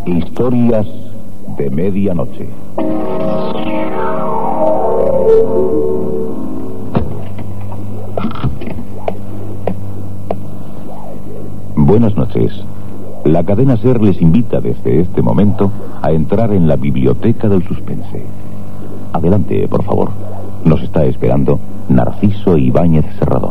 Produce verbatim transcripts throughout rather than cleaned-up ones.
Historias de medianoche. Buenas noches. La cadena SER les invita desde este momento a entrar en la biblioteca del suspense. Adelante, por favor. Nos está esperando Narciso Ibáñez Serrador.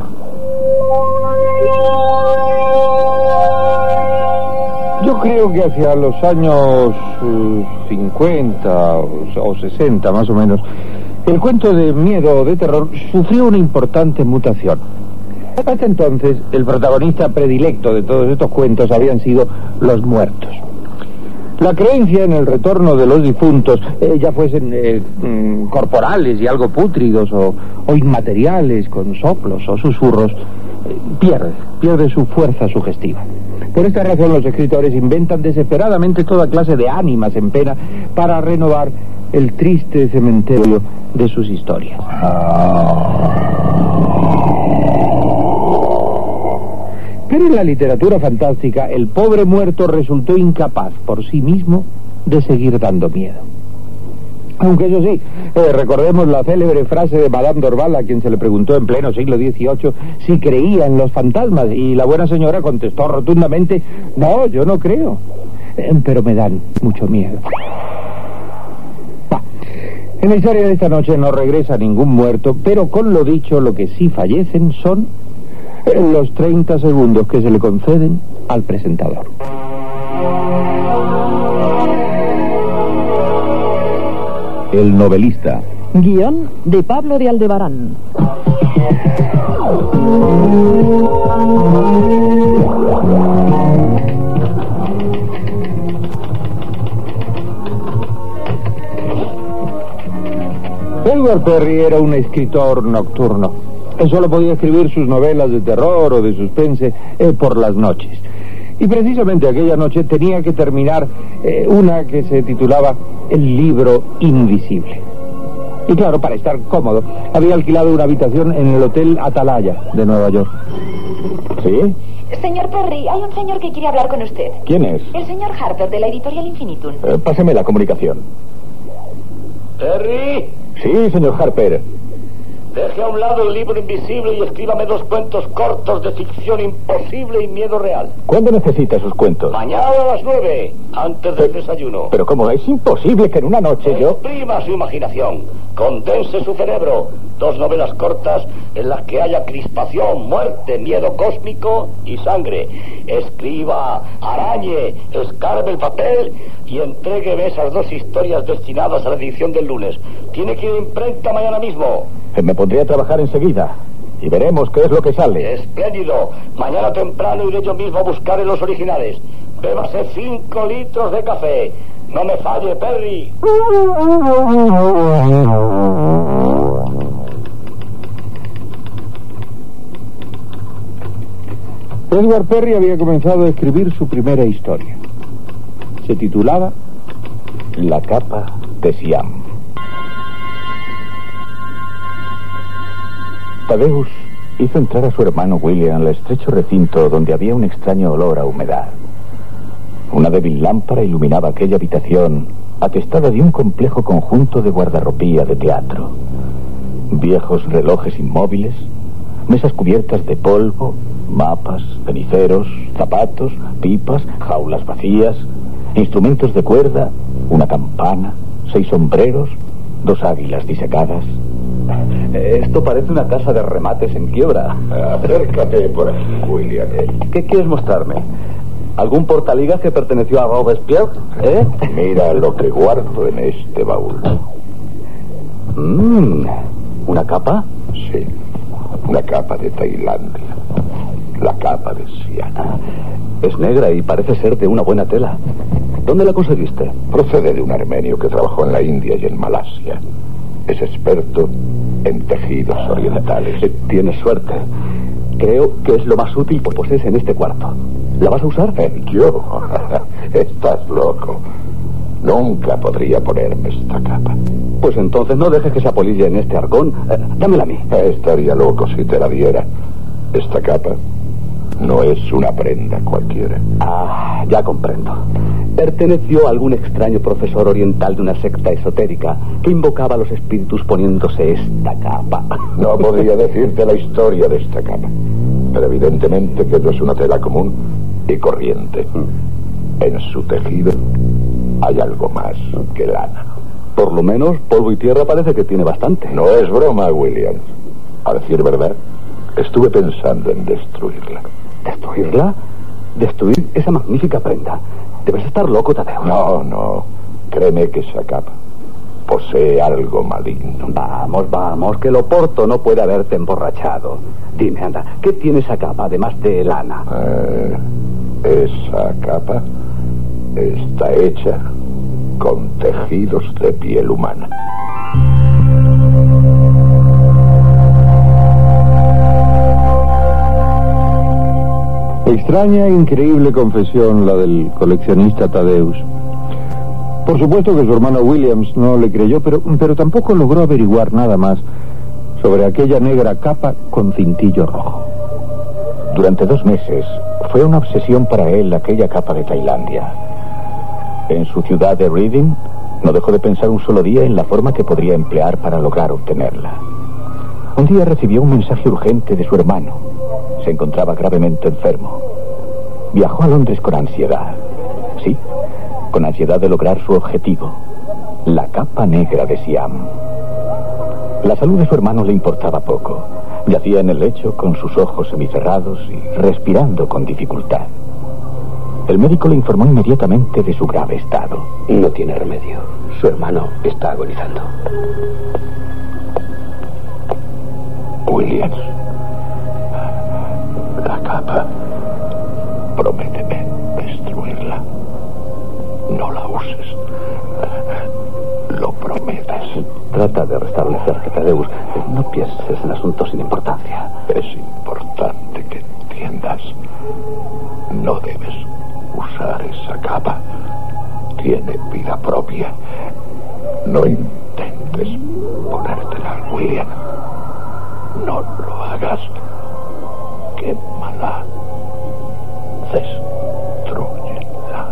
Yo creo que hacia los años uh, cincuenta o, o sesenta más o menos, el cuento de miedo o de terror sufrió una importante mutación. Hasta entonces, el protagonista predilecto de todos estos cuentos habían sido los muertos. La creencia en el retorno de los difuntos, eh, ya fuesen eh, mm, corporales y algo pútridos o, o inmateriales con soplos o susurros, eh, pierde, pierde su fuerza sugestiva. Por esta razón los escritores inventan desesperadamente toda clase de ánimas en pena para renovar el triste cementerio de sus historias. Pero en la literatura fantástica, el pobre muerto resultó incapaz por sí mismo de seguir dando miedo. Aunque eso sí, eh, recordemos la célebre frase de Madame Dorval, a quien se le preguntó en pleno siglo dieciocho si creía en los fantasmas, y la buena señora contestó rotundamente: no, yo no creo, eh, pero me dan mucho miedo. Bah, en la historia de esta noche no regresa ningún muerto, pero con lo dicho, lo que sí fallecen son los treinta segundos que se le conceden al presentador. El novelista. Guión de Pablo de Aldebarán. Edward Perry era un escritor nocturno. Él solo podía escribir sus novelas de terror o de suspense eh, por las noches. Y precisamente aquella noche tenía que terminar eh, una que se titulaba El libro invisible. Y claro, para estar cómodo, había alquilado una habitación en el Hotel Atalaya de Nueva York. ¿Sí? Señor Perry, hay un señor que quiere hablar con usted. ¿Quién es? El señor Harper, de la editorial Infinitum. Eh, páseme la comunicación. ¿Perry? Sí, señor Harper. Deje a un lado el libro invisible y escríbame dos cuentos cortos de ficción imposible y miedo real. ¿Cuándo necesita esos cuentos? Mañana a las nueve, antes del desayuno. Pero ¿cómo? Es imposible que en una noche yo... Exprima su imaginación, condense su cerebro. Dos novelas cortas en las que haya crispación, muerte, miedo cósmico y sangre. Escriba, arañe, escarbe el papel y entrégueme esas dos historias destinadas a la edición del lunes. Tiene que ir a imprenta mañana mismo. Me pondré a trabajar enseguida y veremos qué es lo que sale. Espléndido. Mañana temprano iré yo mismo a buscar en los originales. Bébase cinco litros de café. No me falle, Perry. Edward Perry había comenzado a escribir su primera historia. Se titulaba La capa de Siam. Thaddeus hizo entrar a su hermano William al estrecho recinto donde había un extraño olor a humedad. Una débil lámpara iluminaba aquella habitación, atestada de un complejo conjunto de guardarropía de teatro. Viejos relojes inmóviles, mesas cubiertas de polvo, mapas, ceniceros, zapatos, pipas, jaulas vacías, instrumentos de cuerda, una campana, seis sombreros, dos águilas disecadas. Esto parece una casa de remates en quiebra. Acércate por aquí, William. ¿Qué quieres mostrarme? ¿Algún portaligas que perteneció a Robespierre? ¿Eh? Mira lo que guardo en este baúl. Mm, ¿una capa? Sí, una capa de Tailandia. La capa de Siam. Es negra y parece ser de una buena tela. ¿Dónde la conseguiste? Procede de un armenio que trabajó en la India y en Malasia. Es experto en tejidos orientales. Tienes suerte. Creo que es lo más útil que posees en este cuarto. ¿La vas a usar? Eh, ¿Yo? Estás loco. Nunca podría ponerme esta capa. Pues entonces no dejes que se apolille en este argón. Eh, dámela a mí. Estaría loco si te la diera. Esta capa No es una prenda cualquiera. Ah, ya comprendo. Perteneció a algún extraño profesor oriental de una secta esotérica que invocaba a los espíritus poniéndose esta capa. No podría decirte la historia de esta capa, pero evidentemente que no es una tela común y corriente. En su tejido hay algo más que lana. Por lo menos polvo y tierra parece que tiene bastante. No es broma, Williams. A decir verdad, estuve pensando en destruirla. ¿Destruirla? ¿Destruir esa magnífica prenda? Debes estar loco, Tadeo. No, no. Créeme que esa capa posee algo maligno. Vamos, vamos, que Loporto no puede haberte emborrachado. Dime, anda, ¿qué tiene esa capa además de lana? Eh, esa capa está hecha con tejidos de piel humana. Extraña e increíble confesión la del coleccionista Tadeus. Por supuesto que su hermano Williams no le creyó, pero, pero tampoco logró averiguar nada más sobre aquella negra capa con cintillo rojo. Durante dos meses fue una obsesión para él aquella capa de Tailandia. En su ciudad de Reading no dejó de pensar un solo día en la forma que podría emplear para lograr obtenerla. Un día recibió un mensaje urgente de su hermano. Se encontraba gravemente enfermo. Viajó a Londres con ansiedad. Sí, con ansiedad de lograr su objetivo, la capa negra de Siam. La salud de su hermano le importaba poco. Yacía en el lecho con sus ojos semicerrados y respirando con dificultad. El médico le informó inmediatamente de su grave estado. No tiene remedio. Su hermano está agonizando. Williams, la capa, prométeme destruirla. No la uses. Lo prometes. Trata de restablecerte, Tadeus. No pienses en asuntos sin importancia. Es importante que entiendas. No debes usar esa capa. Tiene vida propia. No intentes ponértela, William. No lo hagas. Quémala. Destrúyela.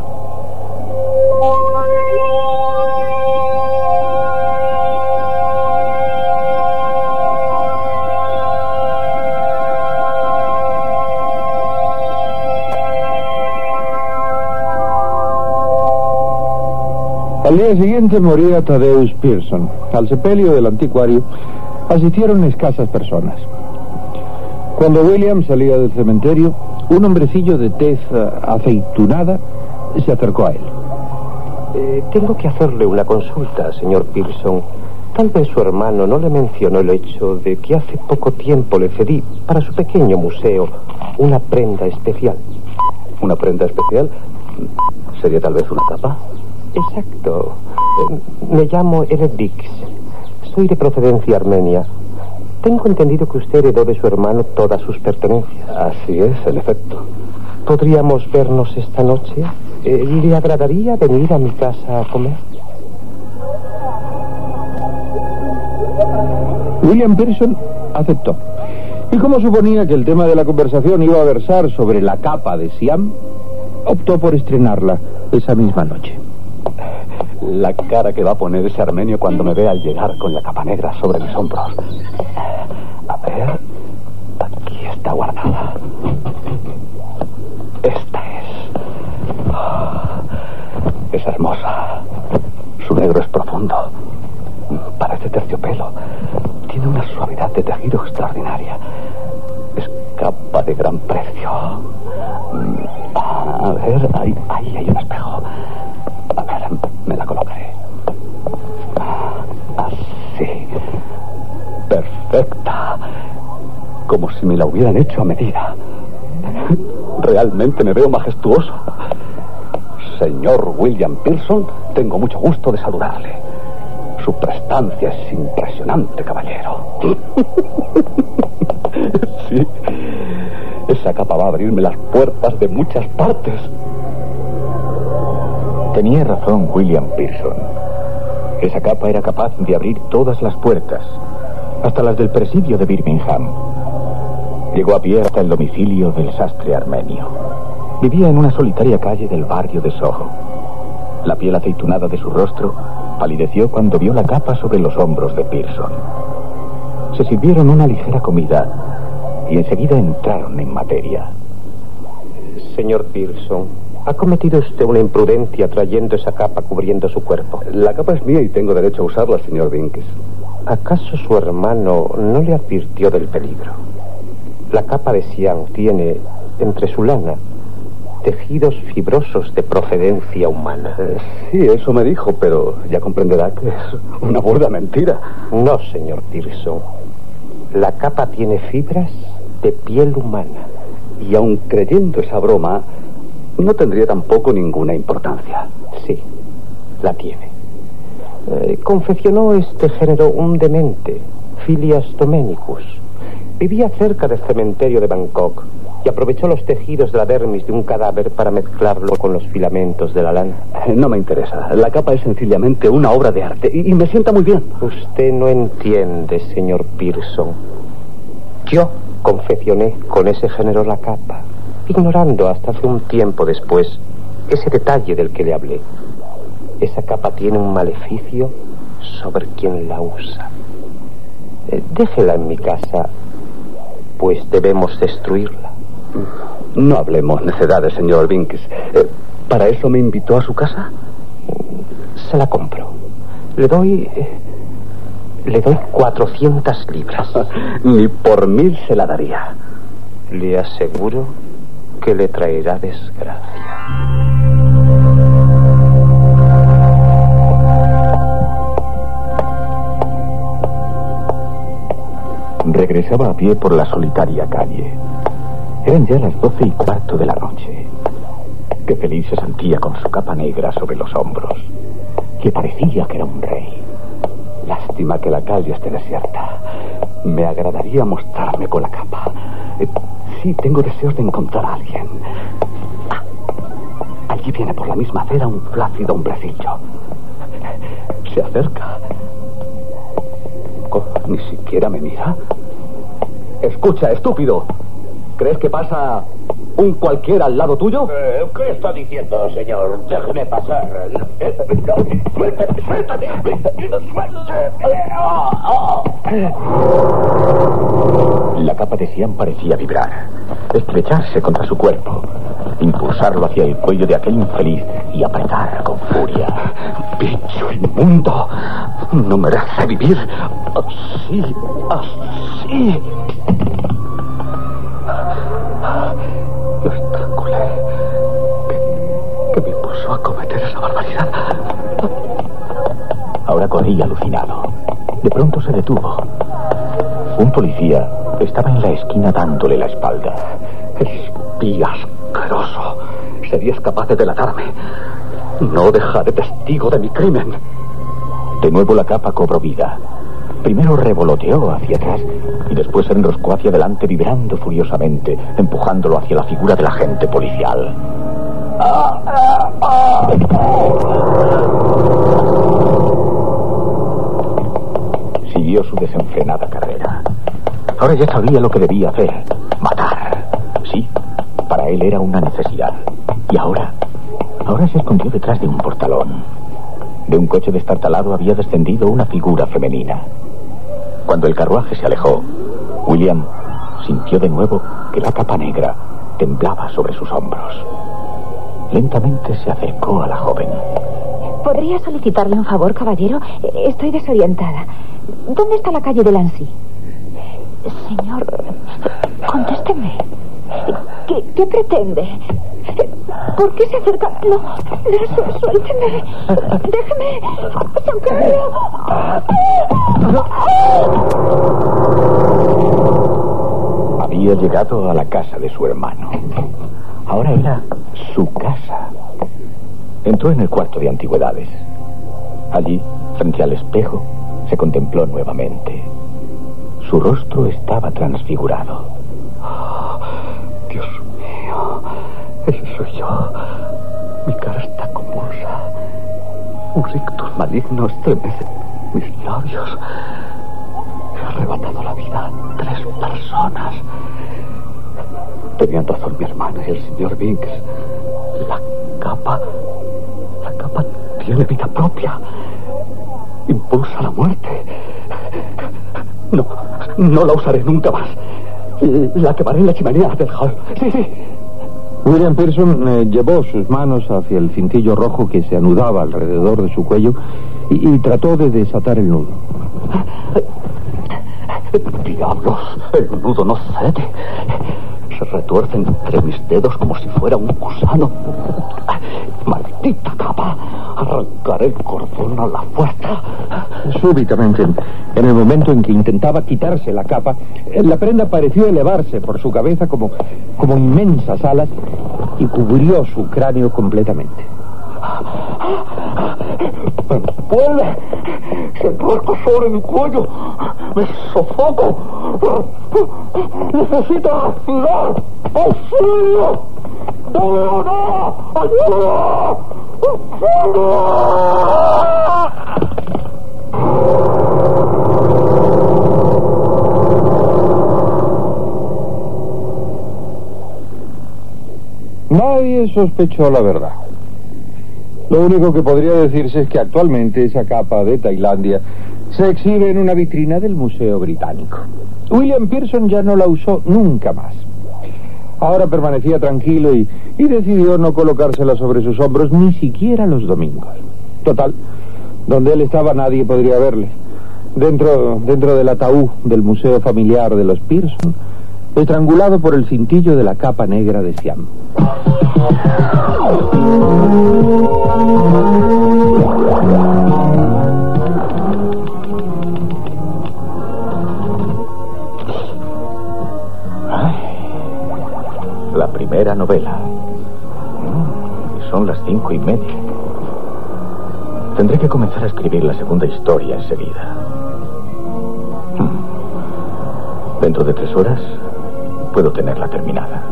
Al día siguiente moría Tadeus Pearson. Al sepelio del anticuario asistieron escasas personas. Cuando William salía del cementerio, un hombrecillo de tez aceitunada se acercó a él. Eh, tengo que hacerle una consulta, señor Pearson. Tal vez su hermano no le mencionó el hecho de que hace poco tiempo le cedí para su pequeño museo una prenda especial. ¿Una prenda especial? ¿Sería tal vez una capa? Exacto. Eh, me llamo Eret Dix. Soy de procedencia armenia. Tengo entendido que usted heredó de su hermano todas sus pertenencias. Así es, en efecto. ¿Podríamos vernos esta noche? Eh, ¿Le agradaría venir a mi casa a comer? William Pearson aceptó. Y como suponía que el tema de la conversación iba a versar sobre la capa de Siam, optó por estrenarla esa misma noche. La cara que va a poner ese armenio cuando me vea al llegar con la capa negra sobre mis hombros. A ver, aquí está guardada. Esta es. Es hermosa. Su negro es profundo. Parece terciopelo. Tiene una suavidad de tejido extraordinaria. Es capa de gran precio. A ver, ahí, ahí hay un espejo. A ver, me la colocaré. Así. Perfecta. Como si me la hubieran hecho a medida. Realmente me veo majestuoso. Señor William Pearson, tengo mucho gusto de saludarle. Su prestancia es impresionante, caballero. Sí. Esa capa va a abrirme las puertas de muchas partes. Tenía razón William Pearson. Esa capa era capaz de abrir todas las puertas, hasta las del presidio de Birmingham. Llegó a pie hasta el domicilio del sastre armenio. Vivía en una solitaria calle del barrio de Soho. La piel aceitunada de su rostro palideció cuando vio la capa sobre los hombros de Pearson. Se sirvieron una ligera comida y enseguida entraron en materia. Señor Pearson, ha cometido usted una imprudencia trayendo esa capa cubriendo su cuerpo. La capa es mía y tengo derecho a usarla, señor Binks. ¿Acaso su hermano no le advirtió del peligro? La capa de Siam tiene, entre su lana, tejidos fibrosos de procedencia humana. Eh, sí, eso me dijo, pero ya comprenderá que es una burda mentira. No, señor Pearson. La capa tiene fibras de piel humana. Y aun creyendo esa broma, no tendría tampoco ninguna importancia. Sí, la tiene. Eh, confeccionó este género un demente, Phileas Domenicus. Vivía cerca del cementerio de Bangkok y aprovechó los tejidos de la dermis de un cadáver para mezclarlo con los filamentos de la lana. No me interesa. La capa es sencillamente una obra de arte y, y me sienta muy bien. Usted no entiende, señor Pearson. Yo confeccioné con ese género la capa, ignorando hasta hace un tiempo después ese detalle del que le hablé. Esa capa tiene un maleficio sobre quien la usa. Eh, déjela en mi casa, pues debemos destruirla. No hablemos necedades, señor Binks. Eh, ¿Para eso me invitó a su casa? Se la compro. Le doy... Eh, le doy cuatrocientas libras. Ni por mil se la daría. Le aseguro que le traerá desgracia. Regresaba a pie por la solitaria calle. Eran ya las doce y cuarto de la noche. Qué feliz se sentía con su capa negra sobre los hombros. Le parecía que era un rey. Lástima que la calle esté desierta. Me agradaría mostrarme con la capa. Eh, sí, tengo deseos de encontrar a alguien. Ah, allí viene por la misma acera un flácido hombrecillo. Se acerca. Oh, ni siquiera me mira. Escucha, estúpido. ¿Crees que pasa un cualquiera al lado tuyo? Eh, ¿Qué está diciendo, señor? Déjeme pasar. Eh, no, suéltate, suéltate. Suéltate. La capa de Siam parecía vibrar, estrecharse contra su cuerpo, impulsarlo hacia el cuello de aquel infeliz y apretar con furia. ¡Bicho inmundo! No merece vivir así, así. Lo estrangulé. ¿Qué, qué me impulsó a cometer esa barbaridad? Ahora corría alucinado. De pronto se detuvo. Un policía estaba en la esquina dándole la espalda. Espía asqueroso. Serías capaz de delatarme. No dejaré testigo de mi crimen. De nuevo la capa cobró vida. Primero revoloteó hacia atrás y después se enroscó hacia adelante vibrando furiosamente, empujándolo hacia la figura del agente policial. Siguió su desenfrenada carrera. Ahora ya sabía lo que debía hacer. Matar. Sí, para él era una necesidad. Y ahora, ahora se escondió detrás de un portalón. De un coche destartalado había descendido una figura femenina. Cuando el carruaje se alejó, William sintió de nuevo que la capa negra temblaba sobre sus hombros. Lentamente se acercó a la joven. ¿Podría solicitarle un favor, caballero? Estoy desorientada. ¿Dónde está la calle de Lancy? Señor, contésteme. ¿Qué, qué pretende? ¿Por qué se acerca? No, no, suélteme. Déjeme. San Carlos. Había llegado a la casa de su hermano. Ahora era su casa. Entró en el cuarto de antigüedades. Allí, frente al espejo, se contempló nuevamente. Su rostro estaba transfigurado. Oh, Dios mío, ese soy yo. Mi cara está convulsa. Un rictus maligno estremece mis labios. He arrebatado la vida a tres personas. Tenían razón mi hermana y el señor Binks. La capa... La capa tiene vida propia. Impulsa la muerte. No, no la usaré nunca más. La quemaré en la chimenea del hall. Sí, sí. William Pearson eh, llevó sus manos hacia el cintillo rojo que se anudaba alrededor de su cuello y, y trató de desatar el nudo. ¡Diablos! El nudo no cede. Se retuerce entre mis dedos como si fuera un gusano. ¡Maldita capa! Arrancaré el cordón a la fuerza. Súbitamente, en el momento en que intentaba quitarse la capa, la prenda pareció elevarse por su cabeza como, como inmensas alas y cubrió su cráneo completamente. ¡Me envuelve! ¡Se tuerco sobre mi cuello! ¡Me sofoco! ¡Necesito respirar! ¡Auxilio! ¡No, no! ¡Ayuda! Nadie sospechó la verdad. Lo único que podría decirse es que actualmente esa capa de Tailandia se exhibe en una vitrina del Museo Británico. William Pearson ya no la usó nunca más. Ahora permanecía tranquilo y, y decidió no colocársela sobre sus hombros ni siquiera los domingos. Total, donde él estaba nadie podría verle. Dentro, dentro del ataúd del Museo Familiar de los Pearson, estrangulado por el cintillo de la capa negra de Siam. Ay, la primera novela. Y son las cinco y media. Tendré que comenzar a escribir la segunda historia enseguida. Dentro de tres horas puedo tenerla terminada.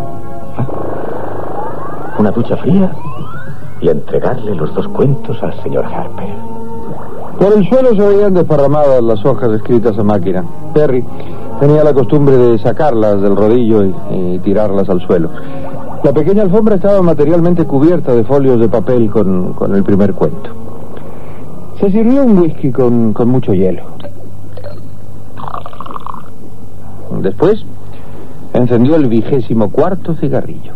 Una ducha fría y entregarle los dos cuentos al señor Harper. Por el suelo se veían desparramadas las hojas escritas a máquina. Perry tenía la costumbre de sacarlas del rodillo y, y tirarlas al suelo. La pequeña alfombra estaba materialmente cubierta de folios de papel con, con el primer cuento. Se sirvió un whisky con, con mucho hielo. Después encendió el vigésimo cuarto cigarrillo.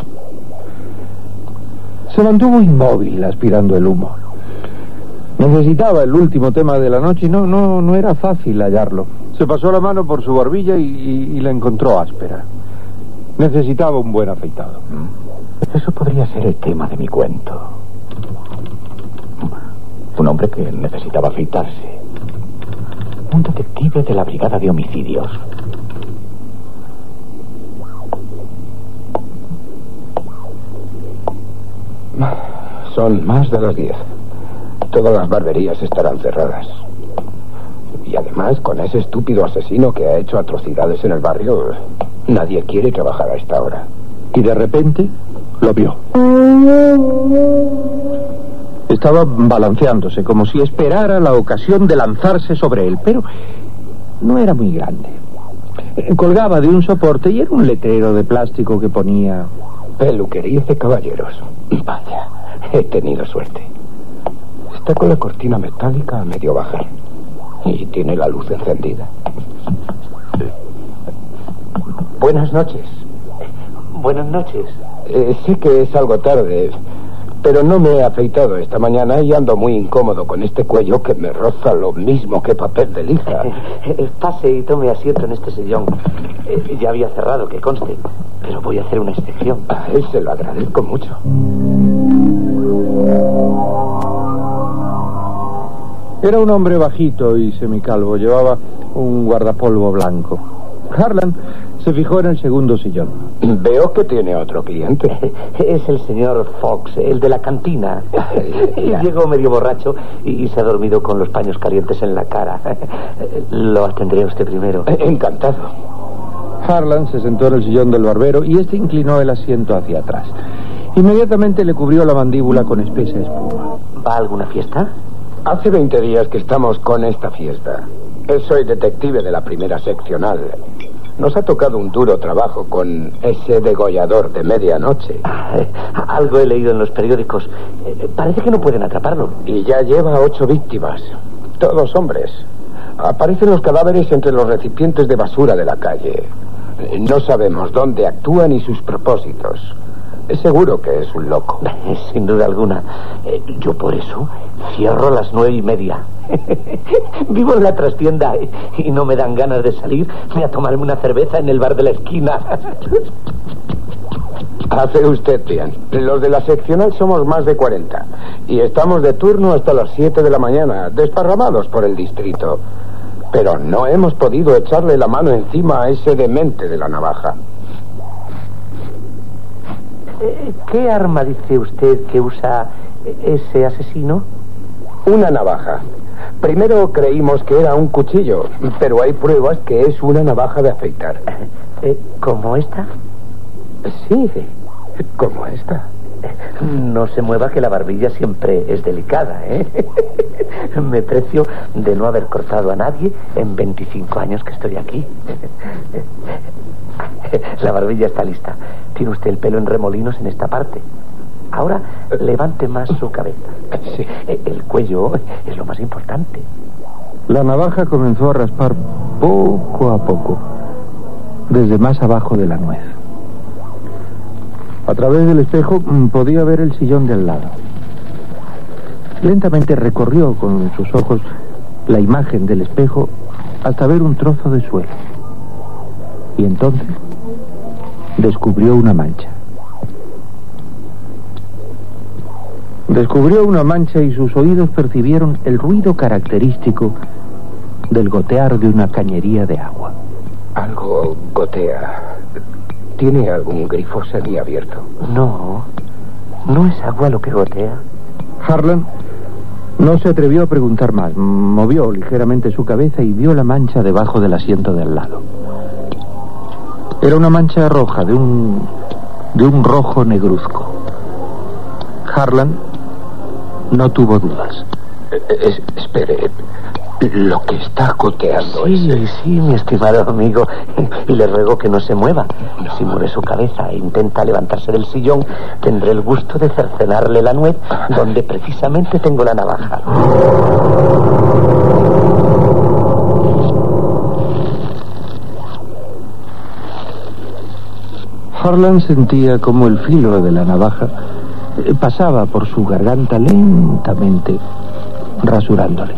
Se mantuvo inmóvil aspirando el humo. Necesitaba el último tema de la noche y no, no, no era fácil hallarlo. Se pasó la mano por su barbilla y, y, y la encontró áspera. Necesitaba un buen afeitado. Eso podría ser el tema de mi cuento. Un hombre que necesitaba afeitarse. Un detective de la brigada de homicidios. Son más de las diez. Todas las barberías estarán cerradas. Y además, con ese estúpido asesino que ha hecho atrocidades en el barrio, nadie quiere trabajar a esta hora. Y de repente lo vio. Estaba balanceándose como si esperara la ocasión de lanzarse sobre él, pero no era muy grande. Colgaba de un soporte y era un letrero de plástico que ponía: peluquería de caballeros. Vaya, he tenido suerte. Está con la cortina metálica a medio bajar y tiene la luz encendida. Buenas noches. Buenas noches. Eh, sé que es algo tarde, pero no me he afeitado esta mañana y ando muy incómodo con este cuello que me roza lo mismo que papel de lija. Eh, pase y tome asiento en este sillón. Eh, ya había cerrado, que conste, pero voy a hacer una excepción. Ah, se lo agradezco mucho. Era un hombre bajito y semicalvo. Llevaba un guardapolvo blanco. Harlan se fijó en el segundo sillón. Veo que tiene otro cliente. Es el señor Fox, el de la cantina. Llegó medio borracho y se ha dormido con los paños calientes en la cara. Lo atendré a usted primero. Encantado. Harlan se sentó en el sillón del barbero y este inclinó el asiento hacia atrás. Inmediatamente le cubrió la mandíbula con espesa espuma. ¿Va a alguna fiesta? Hace veinte días que estamos con esta fiesta. Soy detective de la primera seccional. Nos ha tocado un duro trabajo con ese degollador de medianoche. Ah, eh, algo he leído en los periódicos. Eh, parece que no pueden atraparlo. Y ya lleva ocho víctimas. Todos hombres. Aparecen los cadáveres entre los recipientes de basura de la calle. No sabemos dónde actúa ni sus propósitos. Es seguro que es un loco. Sin duda alguna. Eh, yo por eso cierro a las nueve y media. Vivo en la trastienda y no me dan ganas de salirme a tomarme una cerveza en el bar de la esquina. Hace usted bien. Los de la seccional somos más de cuarenta. Y estamos de turno hasta las siete de la mañana, desparramados por el distrito. Pero no hemos podido echarle la mano encima a ese demente de la navaja. ¿Qué arma dice usted que usa ese asesino? Una navaja. Primero creímos que era un cuchillo, pero hay pruebas que es una navaja de afeitar. Eh, ¿Como esta? Sí, como esta. No se mueva, que la barbilla siempre es delicada, ¿eh? Me precio de no haber cortado a nadie en veinticinco años que estoy aquí. La barbilla está lista. Tiene usted el pelo en remolinos en esta parte. Ahora levante más su cabeza. Sí. El cuello es lo más importante. La navaja comenzó a raspar poco a poco, desde más abajo de la nuez. A través del espejo podía ver el sillón de al lado. Lentamente recorrió con sus ojos la imagen del espejo hasta ver un trozo de suelo. Y entonces descubrió una mancha. Descubrió una mancha y sus oídos percibieron el ruido característico del gotear de una cañería de agua. Algo gotea. ¿Tiene algún grifo semiabierto? No, no es agua lo que gotea. Harlan no se atrevió a preguntar más. Movió ligeramente su cabeza y vio la mancha debajo del asiento de al lado. Era una mancha roja, de un de un rojo negruzco. Harlan no tuvo dudas. Es, espere, lo que está goteando Sí, es... sí, mi estimado amigo. Y le ruego que no se mueva. Si mueve su cabeza e intenta levantarse del sillón, tendré el gusto de cercenarle la nuez donde precisamente tengo la navaja. Harlan sentía como el filo de la navaja pasaba por su garganta lentamente, rasurándole.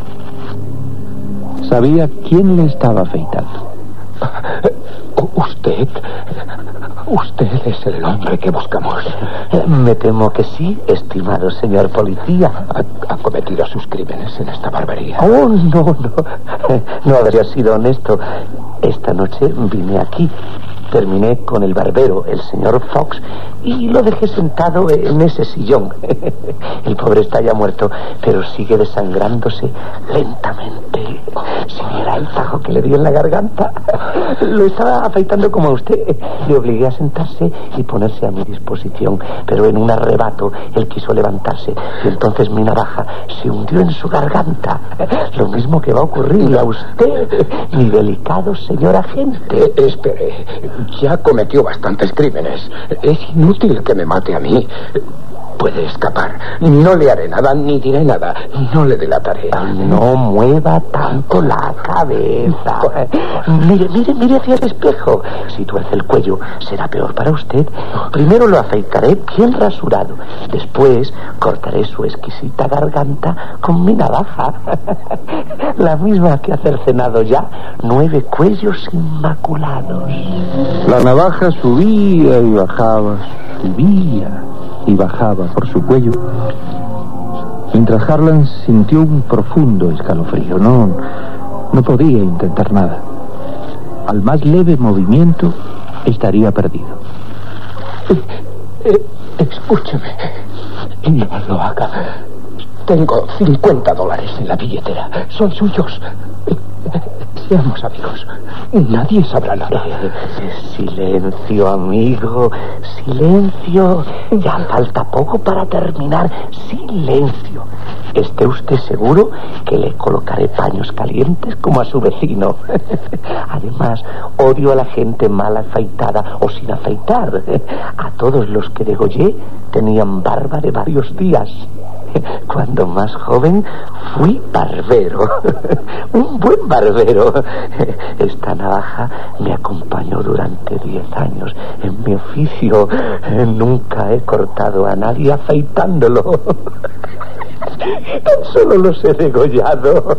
Sabía quién le estaba afeitando. Usted... Usted es el hombre que buscamos. Me temo que sí, estimado señor policía. ¿Ha, ha cometido sus crímenes en esta barbería? Oh, no, no. No habría sido honesto. Esta noche vine aquí. Terminé con el barbero, el señor Fox, y lo dejé sentado en ese sillón. El pobre está ya muerto, pero sigue desangrándose lentamente. Si viera el tajo que le dio en la garganta. Lo estaba afeitando como a usted. Le obligué a sentarse y ponerse a mi disposición, pero en un arrebato él quiso levantarse y entonces mi navaja se hundió en su garganta. Lo mismo que va a ocurrirle a usted, mi delicado señor agente. Eh, espere, ya cometió bastantes crímenes. Es inútil que me mate a mí. Puede escapar. No le haré nada, ni diré nada. No le delataré. No mueva tanto la cabeza. Mire, mire, mire hacia el espejo. Si tuerce el cuello, será peor para usted. Primero lo afeitaré bien rasurado. Después cortaré su exquisita garganta con mi navaja. La misma que ha cercenado ya nueve cuellos inmaculados. La navaja subía y bajaba, subía y bajaba por su cuello, mientras Harlan sintió un profundo escalofrío. No, no podía intentar nada. Al más leve movimiento estaría perdido. Eh, eh, escúcheme, no lo haga. Tengo cincuenta dólares en la billetera. Son suyos. Seamos amigos. Nadie sabrá nada. Eh, silencio, amigo. Silencio. Ya falta poco para terminar. Silencio. Esté usted seguro que le colocaré paños calientes como a su vecino. Además, odio a la gente mal afeitada o sin afeitar. A todos los que degollé tenían barba de varios días. Cuando más joven fui barbero. Un buen barbero. Esta navaja me acompañó durante diez años en mi oficio. Nunca he cortado a nadie afeitándolo. Tan solo los he degollado.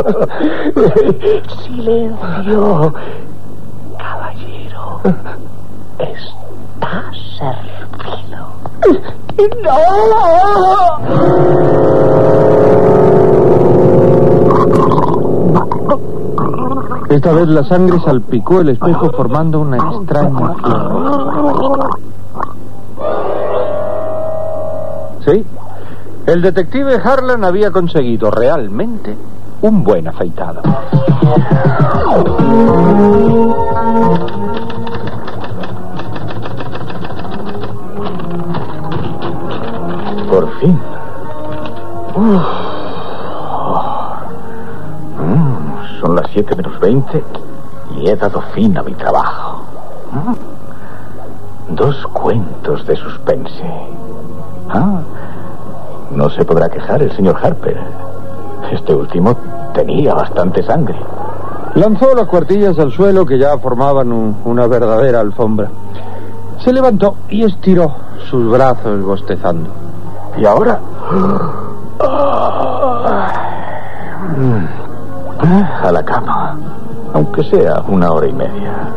Silencio, caballero. Está servido. ¡No! Esta vez la sangre salpicó el espejo formando una extraña flor. Sí, el detective Harlan había conseguido realmente un buen afeitado. Por fin. Uf. Mm, son las siete menos veinte y he dado fin a mi trabajo. Mm. Dos cuentos de suspense. Ah, no se podrá quejar el señor Harper. Este último tenía bastante sangre. Lanzó las cuartillas al suelo que ya formaban un, una verdadera alfombra. Se levantó y estiró sus brazos bostezando. ¿Y ahora? A la cama, aunque sea una hora y media.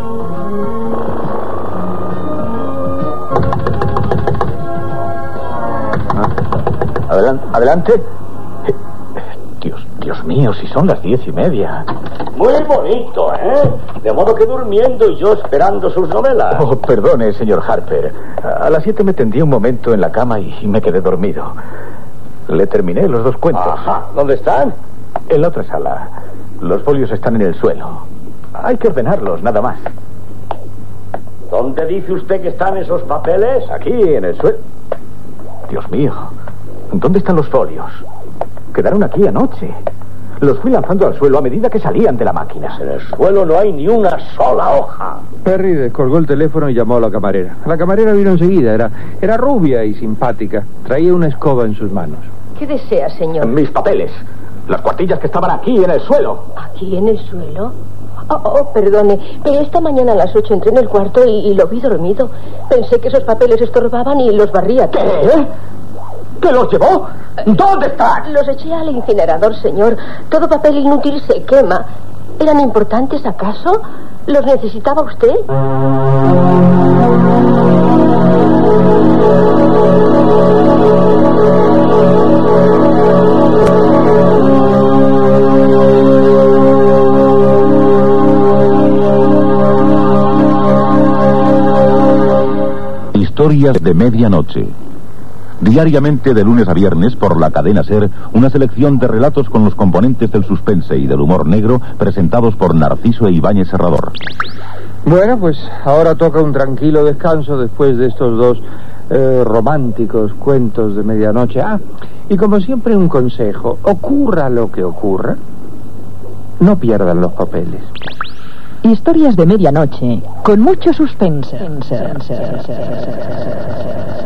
Adelante, adelante. Dios, Dios mío, si son las diez y media. Muy bonito, ¿eh? De modo que durmiendo y yo esperando sus novelas. Oh, perdone, señor Harper. A las siete me tendí un momento en la cama y me quedé dormido. Le terminé los dos cuentos. Ajá. ¿Dónde están? En la otra sala. Los folios están en el suelo. Hay que ordenarlos, nada más. ¿Dónde dice usted que están esos papeles? Aquí, en el suelo. Dios mío, ¿dónde están los folios? Quedaron aquí anoche. Los fui lanzando al suelo a medida que salían de la máquina. En el suelo no hay ni una sola hoja. Perry descolgó el teléfono y llamó a la camarera. La camarera vino enseguida. Era, era rubia y simpática. Traía una escoba en sus manos. ¿Qué desea, señor? Mis papeles. Las cuartillas que estaban aquí en el suelo. ¿Aquí en el suelo? Oh, oh, perdone, pero esta mañana a las ocho entré en el cuarto y, y lo vi dormido. Pensé que esos papeles estorbaban y los barría. ¿Qué? ¿Qué los llevó? ¿Dónde están? Los eché al incinerador, señor. Todo papel inútil se quema. ¿Eran importantes, acaso? ¿Los necesitaba usted? Historias de medianoche. Diariamente de lunes a viernes por la cadena SER, una selección de relatos con los componentes del suspense y del humor negro presentados por Narciso e Ibáñez Serrador. Bueno, pues ahora toca un tranquilo descanso después de estos dos eh, románticos cuentos de medianoche. Ah, y como siempre un consejo, ocurra lo que ocurra, no pierdan los papeles. Historias de medianoche, con mucho suspense.